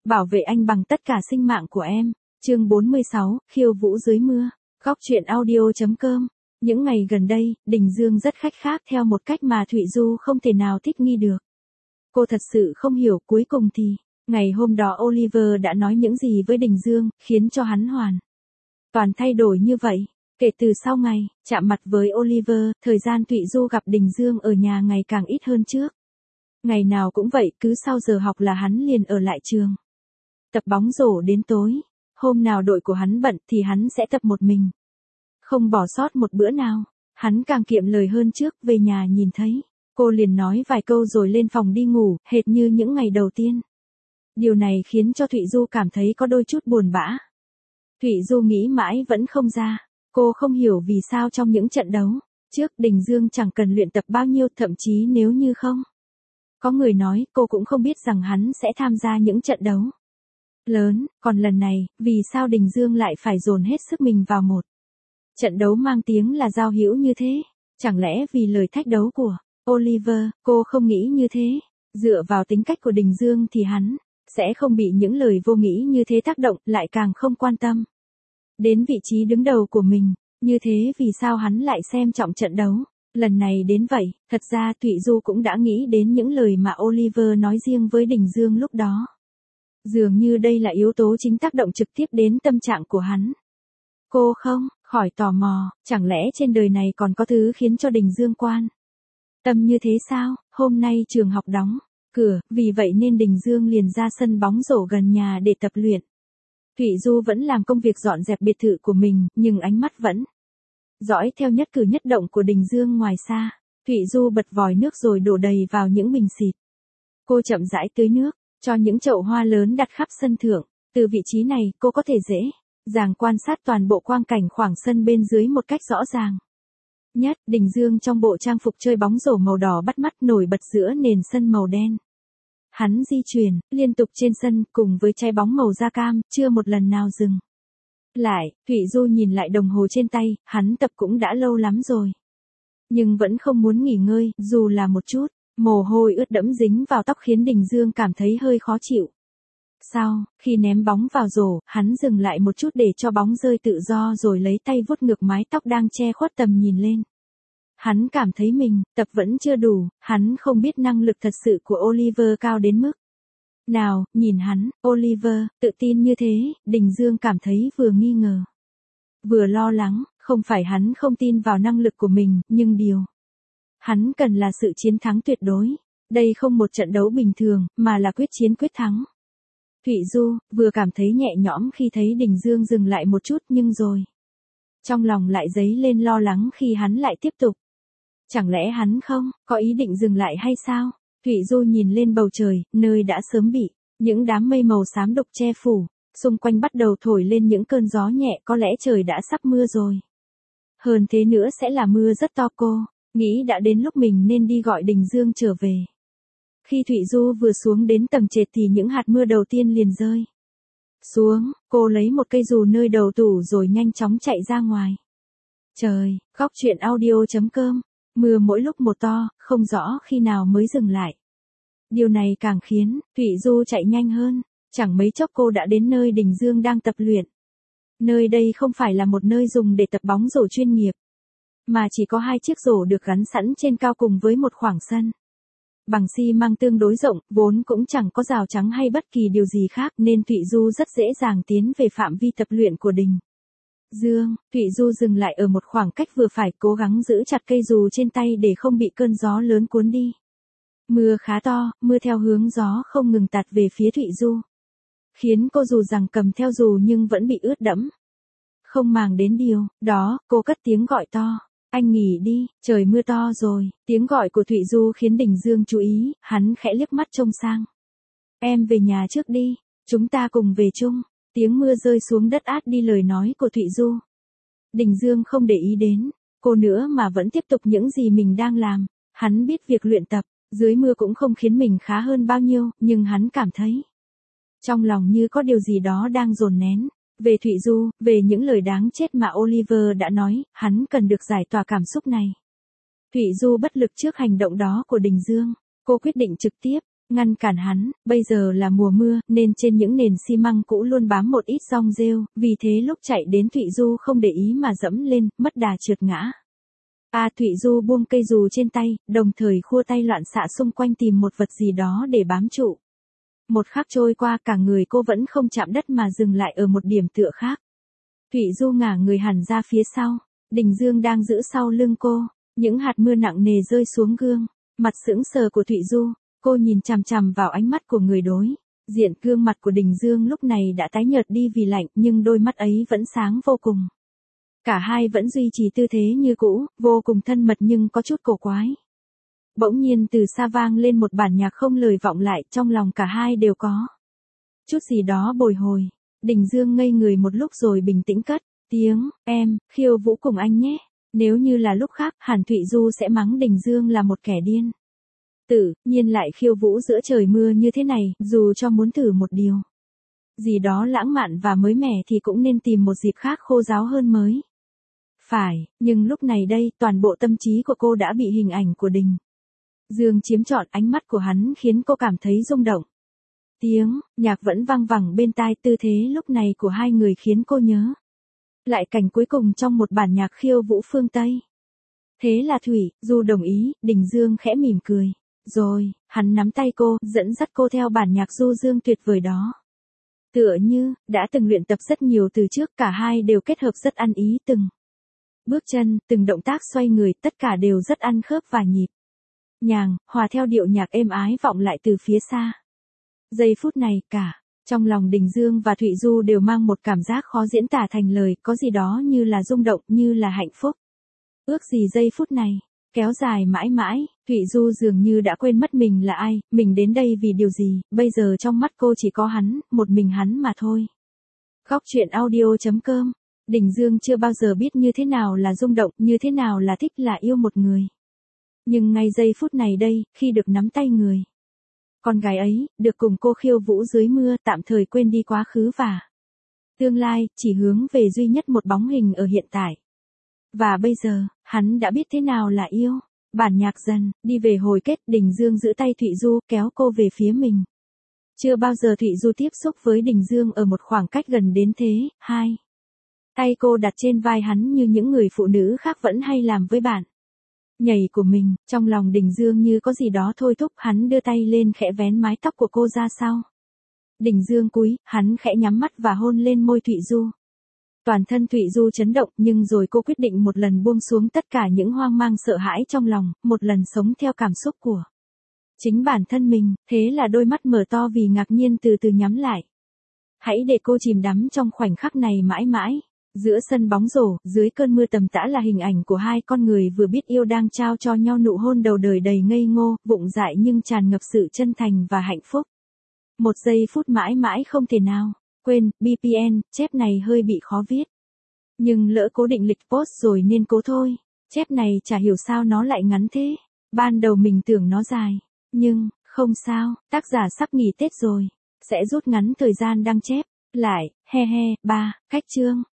bảo vệ anh bằng tất cả sinh mạng của em. Chương 46, khiêu vũ dưới mưa. Góc truyện audio.com. Những ngày gần đây, Đình Dương rất khách khác theo một cách mà Thụy Du không thể nào thích nghi được. Cô thật sự không hiểu, cuối cùng thì, ngày hôm đó Oliver đã nói những gì với Đình Dương, khiến cho hắn hoàn toàn thay đổi như vậy. Kể từ sau ngày chạm mặt với Oliver, thời gian Thụy Du gặp Đình Dương ở nhà ngày càng ít hơn trước. Ngày nào cũng vậy, cứ sau giờ học là hắn liền ở lại trường tập bóng rổ đến tối. Hôm nào đội của hắn bận thì hắn sẽ tập một mình, không bỏ sót một bữa nào. Hắn càng kiệm lời hơn trước, về nhà nhìn thấy cô liền nói vài câu rồi lên phòng đi ngủ, hệt như những ngày đầu tiên. Điều này khiến cho Thụy Du cảm thấy có đôi chút buồn bã. Thụy Du nghĩ mãi vẫn không ra. Cô không hiểu vì sao trong những trận đấu trước, Đình Dương chẳng cần luyện tập bao nhiêu, thậm chí nếu như không có người nói, cô cũng không biết rằng hắn sẽ tham gia những trận đấu lớn. Còn lần này, vì sao Đình Dương lại phải dồn hết sức mình vào một trận đấu mang tiếng là giao hữu như thế? Chẳng lẽ vì lời thách đấu của Oliver? Cô không nghĩ như thế. Dựa vào tính cách của Đình Dương thì hắn sẽ không bị những lời vô nghĩa như thế tác động, lại càng không quan tâm đến vị trí đứng đầu của mình. Như thế vì sao hắn lại xem trọng trận đấu lần này đến vậy? Thật ra Thụy Du cũng đã nghĩ đến những lời mà Oliver nói riêng với Đình Dương lúc đó. Dường như đây là yếu tố chính tác động trực tiếp đến tâm trạng của hắn. Cô không khỏi tò mò, chẳng lẽ trên đời này còn có thứ khiến cho Đình Dương quan tâm như thế sao? Hôm nay trường học đóng cửa, vì vậy nên Đình Dương liền ra sân bóng rổ gần nhà để tập luyện. Thụy Du vẫn làm công việc dọn dẹp biệt thự của mình, nhưng ánh mắt vẫn dõi theo nhất cử nhất động của Đình Dương ngoài xa. Thụy Du bật vòi nước rồi đổ đầy vào những bình xịt. Cô chậm rãi tưới nước cho những chậu hoa lớn đặt khắp sân thượng. Từ vị trí này, cô có thể dễ dàng quan sát toàn bộ quang cảnh khoảng sân bên dưới một cách rõ ràng nhất. Đình Dương trong bộ trang phục chơi bóng rổ màu đỏ bắt mắt, nổi bật giữa nền sân màu đen. Hắn di chuyển liên tục trên sân cùng với trái bóng màu da cam, chưa một lần nào dừng lại. Thụy Du nhìn lại đồng hồ trên tay, hắn tập cũng đã lâu lắm rồi, nhưng vẫn không muốn nghỉ ngơi, dù là một chút. Mồ hôi ướt đẫm dính vào tóc khiến Đình Dương cảm thấy hơi khó chịu. Sau khi ném bóng vào rổ, hắn dừng lại một chút để cho bóng rơi tự do rồi lấy tay vuốt ngược mái tóc đang che khuất tầm nhìn lên. Hắn cảm thấy mình tập vẫn chưa đủ, hắn không biết năng lực thật sự của Oliver cao đến mức nào. Nhìn hắn, Oliver tự tin như thế, Đình Dương cảm thấy vừa nghi ngờ vừa lo lắng. Không phải hắn không tin vào năng lực của mình, nhưng điều hắn cần là sự chiến thắng tuyệt đối. Đây không một trận đấu bình thường, mà là quyết chiến quyết thắng. Thụy Du vừa cảm thấy nhẹ nhõm khi thấy Đình Dương dừng lại một chút, nhưng rồi trong lòng lại dấy lên lo lắng khi hắn lại tiếp tục. Chẳng lẽ hắn không có ý định dừng lại hay sao? Thụy Du nhìn lên bầu trời, nơi đã sớm bị những đám mây màu xám đục che phủ. Xung quanh bắt đầu thổi lên những cơn gió nhẹ, có lẽ trời đã sắp mưa rồi. Hơn thế nữa sẽ là mưa rất to. Cô nghĩ đã đến lúc mình nên đi gọi Đình Dương trở về. Khi Thụy Du vừa xuống đến tầng trệt thì những hạt mưa đầu tiên liền rơi xuống. Cô lấy một cây dù nơi đầu tủ rồi nhanh chóng chạy ra ngoài. Trời, góc truyện audio.com. Mưa mỗi lúc một to, không rõ khi nào mới dừng lại. Điều này càng khiến Thụy Du chạy nhanh hơn. Chẳng mấy chốc cô đã đến nơi Đình Dương đang tập luyện. Nơi đây không phải là một nơi dùng để tập bóng rổ chuyên nghiệp, mà chỉ có 2 chiếc rổ được gắn sẵn trên cao cùng với một khoảng sân bằng xi măng tương đối rộng, vốn cũng chẳng có rào chắn hay bất kỳ điều gì khác, nên Thụy Du rất dễ dàng tiến về phạm vi tập luyện của Đình Dương. Thụy Du dừng lại ở một khoảng cách vừa phải, cố gắng giữ chặt cây dù trên tay để không bị cơn gió lớn cuốn đi. Mưa khá to, mưa theo hướng gió không ngừng tạt về phía Thụy Du, khiến cô dù rằng cầm theo dù nhưng vẫn bị ướt đẫm. Không màng đến điều đó, cô cất tiếng gọi to. Anh nghỉ đi, trời mưa to rồi. Tiếng gọi của Thụy Du khiến Đình Dương chú ý, hắn khẽ liếc mắt trông sang. Em về nhà trước đi, chúng ta cùng về chung. Tiếng mưa rơi xuống đất át đi lời nói của Thụy Du. Đình Dương không để ý đến cô nữa mà vẫn tiếp tục những gì mình đang làm. Hắn biết việc luyện tập dưới mưa cũng không khiến mình khá hơn bao nhiêu, nhưng hắn cảm thấy trong lòng như có điều gì đó đang dồn nén. Về Thụy Du, về những lời đáng chết mà Oliver đã nói, hắn cần được giải tỏa cảm xúc này. Thụy Du bất lực trước hành động đó của Đình Dương. Cô quyết định trực tiếp ngăn cản hắn, bây giờ là mùa mưa, nên trên những nền xi măng cũ luôn bám một ít dong rêu, vì thế lúc chạy đến Thụy Du không để ý mà dẫm lên, mất đà trượt ngã. Thụy Du buông cây dù trên tay, đồng thời khua tay loạn xạ xung quanh tìm một vật gì đó để bám trụ. Một khắc trôi qua cả người cô vẫn không chạm đất mà dừng lại ở một điểm tựa khác. Thụy Du ngả người hẳn ra phía sau, Đình Dương đang giữ sau lưng cô, những hạt mưa nặng nề rơi xuống gương, mặt sững sờ của Thụy Du, cô nhìn chằm chằm vào ánh mắt của người đối diện. Gương mặt của Đình Dương lúc này đã tái nhợt đi vì lạnh, nhưng đôi mắt ấy vẫn sáng vô cùng. Cả hai vẫn duy trì tư thế như cũ, vô cùng thân mật nhưng có chút cổ quái. Bỗng nhiên từ xa vang lên một bản nhạc không lời vọng lại, trong lòng cả hai đều có chút gì đó bồi hồi. Đình Dương ngây người một lúc rồi bình tĩnh cất tiếng, em, khiêu vũ cùng anh nhé. Nếu như là lúc khác, hẳn Thụy Du sẽ mắng Đình Dương là một kẻ điên. Tự nhiên lại khiêu vũ giữa trời mưa như thế này, dù cho muốn thử một điều gì đó lãng mạn và mới mẻ thì cũng nên tìm một dịp khác khô ráo hơn mới. Phải, nhưng lúc này đây, toàn bộ tâm trí của cô đã bị hình ảnh của Đình Dương chiếm trọn, ánh mắt của hắn khiến cô cảm thấy rung động. Tiếng nhạc vẫn vang vẳng bên tai, tư thế lúc này của hai người khiến cô nhớ lại cảnh cuối cùng trong một bản nhạc khiêu vũ phương Tây. Thế là Thụy Du đồng ý, Đình Dương khẽ mỉm cười. Rồi, hắn nắm tay cô, dẫn dắt cô theo bản nhạc du dương tuyệt vời đó. Tựa như, đã từng luyện tập rất nhiều từ trước, cả hai đều kết hợp rất ăn ý, từng bước chân, từng động tác xoay người, tất cả đều rất ăn khớp và nhịp nhàng, hòa theo điệu nhạc êm ái vọng lại từ phía xa. Giây phút này, cả trong lòng Đình Dương và Thụy Du đều mang một cảm giác khó diễn tả thành lời, có gì đó như là rung động, như là hạnh phúc. Ước gì giây phút này kéo dài mãi mãi. Thụy Du dường như đã quên mất mình là ai, mình đến đây vì điều gì, bây giờ trong mắt cô chỉ có hắn, một mình hắn mà thôi. Góc truyện audio.com. Đình Dương chưa bao giờ biết như thế nào là rung động, như thế nào là thích, là yêu một người. Nhưng ngay giây phút này đây, khi được nắm tay người con gái ấy, được cùng cô khiêu vũ dưới mưa, tạm thời quên đi quá khứ và tương lai, chỉ hướng về duy nhất một bóng hình ở hiện tại. Và bây giờ, hắn đã biết thế nào là yêu. Bản nhạc dần đi về hồi kết, Đình Dương giữ tay Thụy Du, kéo cô về phía mình. Chưa bao giờ Thụy Du tiếp xúc với Đình Dương ở một khoảng cách gần đến thế. Hai tay cô đặt trên vai hắn như những người phụ nữ khác vẫn hay làm với bạn nhảy của mình. Trong lòng Đình Dương như có gì đó thôi thúc, hắn đưa tay lên khẽ vén mái tóc của cô ra sau. Đình Dương cúi, hắn khẽ nhắm mắt và hôn lên môi Thụy Du. Toàn thân Thụy Du chấn động, nhưng rồi cô quyết định một lần buông xuống tất cả những hoang mang sợ hãi trong lòng, một lần sống theo cảm xúc của chính bản thân mình. Thế là đôi mắt mở to vì ngạc nhiên từ từ nhắm lại. Hãy để cô chìm đắm trong khoảnh khắc này mãi mãi. Giữa sân bóng rổ, dưới cơn mưa tầm tã là hình ảnh của hai con người vừa biết yêu đang trao cho nhau nụ hôn đầu đời đầy ngây ngô, vụng dại nhưng tràn ngập sự chân thành và hạnh phúc. Một giây phút mãi mãi không thể nào quên. BPN, chép này hơi bị khó viết. Nhưng lỡ cố định lịch post rồi nên cố thôi. Chép này chả hiểu sao nó lại ngắn thế. Ban đầu mình tưởng nó dài. Nhưng, không sao, tác giả sắp nghỉ Tết rồi. Sẽ rút ngắn thời gian đăng chép lại. He he. 3. Cách chương.